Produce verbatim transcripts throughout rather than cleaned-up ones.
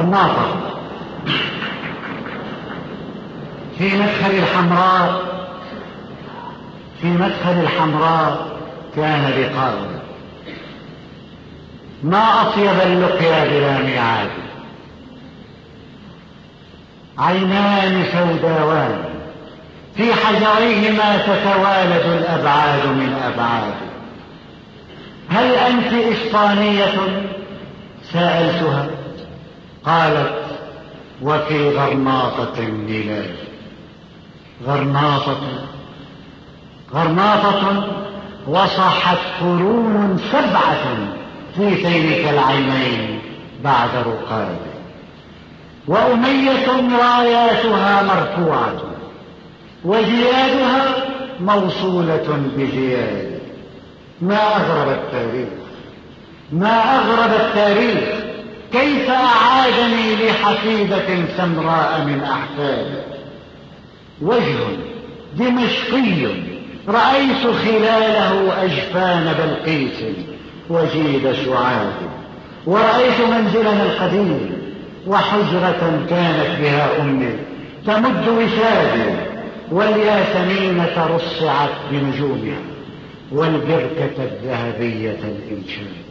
غرناطة في مدخل الحمراء في مدخل الحمراء كان لقاء ما أطيب اللقيا بلا ميعاد، عينان سوداوان في حجريهما تتوالد الأبعاد من أبعاد. هل أنت إسبانية؟ سألتها، قالت وفي غرناطة الميلاد. غرناطة غرناطة وصحت قرون سبعة في تلك العينين بعد رقاد، وأمية راياتها مرفوعة وجيادها موصولة بجياد. ما أغرب التاريخ ما أغرب التاريخ كيف أعادني لحفيدة سمراء من أحفاد. وجه دمشقي رأيت خلاله أجفان بلقيس وجيد سعاد، ورأيت منزلنا القديم وحجرة كانت بها أمي تمد وسادي، والياسمينة رصعت بنجومها والبركة الذهبية الإنشاد.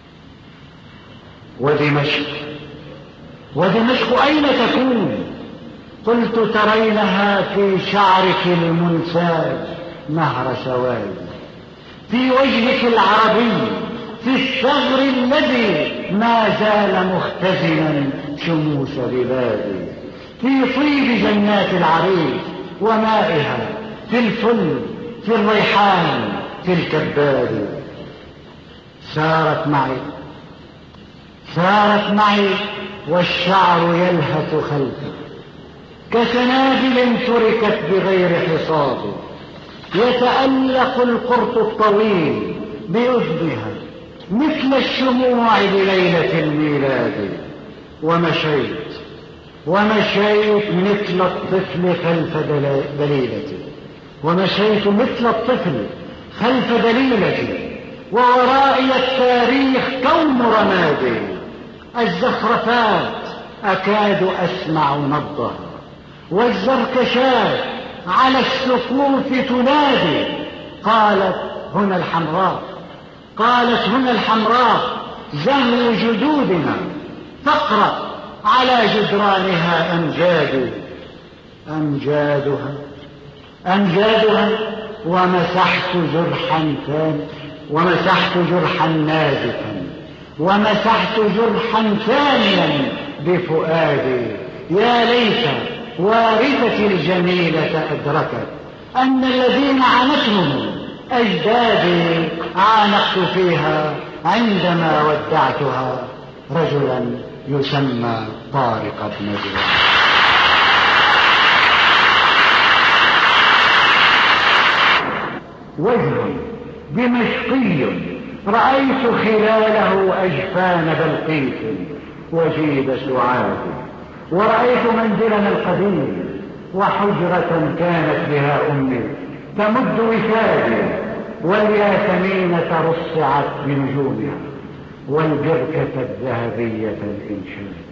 ودمشق ودمشق أين تكون؟ قلت ترينها في شعرك المنساج نهر سواد، في وجهك العربي، في الثغر الذي ما زال مختزنا شموس بلادي، في طيب جنات العريش ومائها، في الفل، في الريحان، في الكباد. سارت معي سارت معي والشعر يلهث خلفي كسنابل تركت بغير حصاد، يتألق القرط الطويل بأذنها مثل الشموع بليلة الميلاد. ومشيت ومشيت مثل الطفل خلف دليلتي ومشيت مثل الطفل خلف دليلتي، وورائي التاريخ كون رمادي. الزخرفات أكاد أسمع نبضها، والزركشات على السقوف تنادي. قالت هنا الحمراء قالت هنا الحمراء زهو جدودنا، فاقرأ على جدرانها أمجاد أمجادها أمجادها. ومسحت جرحا ثاني ومسحت جرحا نازفا ومسحت جرحا ثانيا بفؤادي. يا ليت وارثتي الجميلة أدركت أن الذين عانتهم أجدادي عانقت فيها عندما ودعتها رجلا يسمى طارق بن زياد. وجه دمشقي رأيت خلاله أجفان بلقيس وجيد سعاد، ورأيت منزلنا القديم وحجرة كانت بها أمي تمد وسادي، والياسمينة رصعت بنجومها والبركة الذهبية الإنشاد.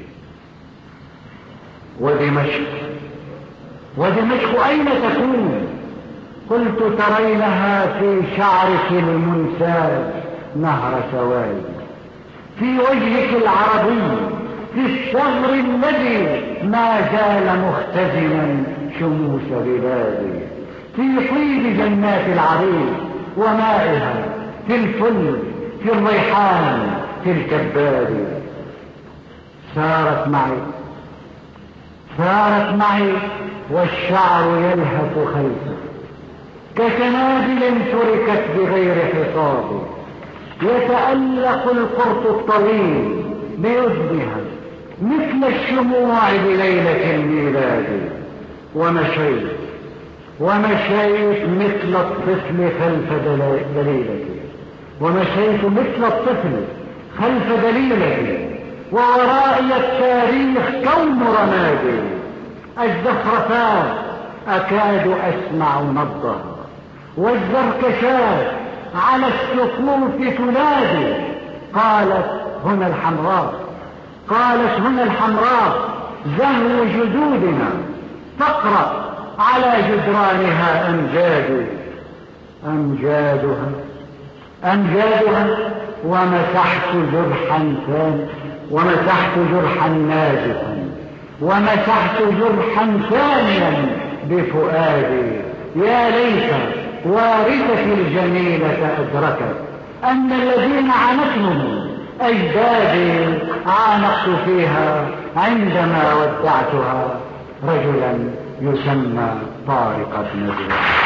ودمشق ودمشق أين تكون؟ قلت ترينها في شعرك المنساج نهر سواد، في وجهك العربي، في الثغر الذي ما زال مختزنا شموس بلادي، في طيب جنات العريش ومائها، في الفل، في الريحان، في الكباد. سارت معي سارت معي والشعر يلهث خلفي كسنابل تركت بغير حصاد، يتألق القرط الطويل بأذنها مثل الشموع بليلة الميلاد. ومشيت ومشيت مثل الطفل خلف دليلتي ومشيت مثل الطفل خلف دليلتي، وورائي التاريخ كون رمادي. الزخرفات أكاد أسمع نبضها، والزركشات على السقوف تنادي. قالت هنا الحمراء قالت هنا الحمراء زهو جدودنا تقرأ على جدرانها أمجاد أمجادها أمجادها ومسحت جرحا ثاني ومسحت جرحا نازفا ومسحت جرحا ثانيا بفؤادي. يا ليت وارثتي الجميلة أدركت أن الذين عانتهم أجدادي عانقت فيها عندما ودعتها رجلا يسمى طارق بن زياد.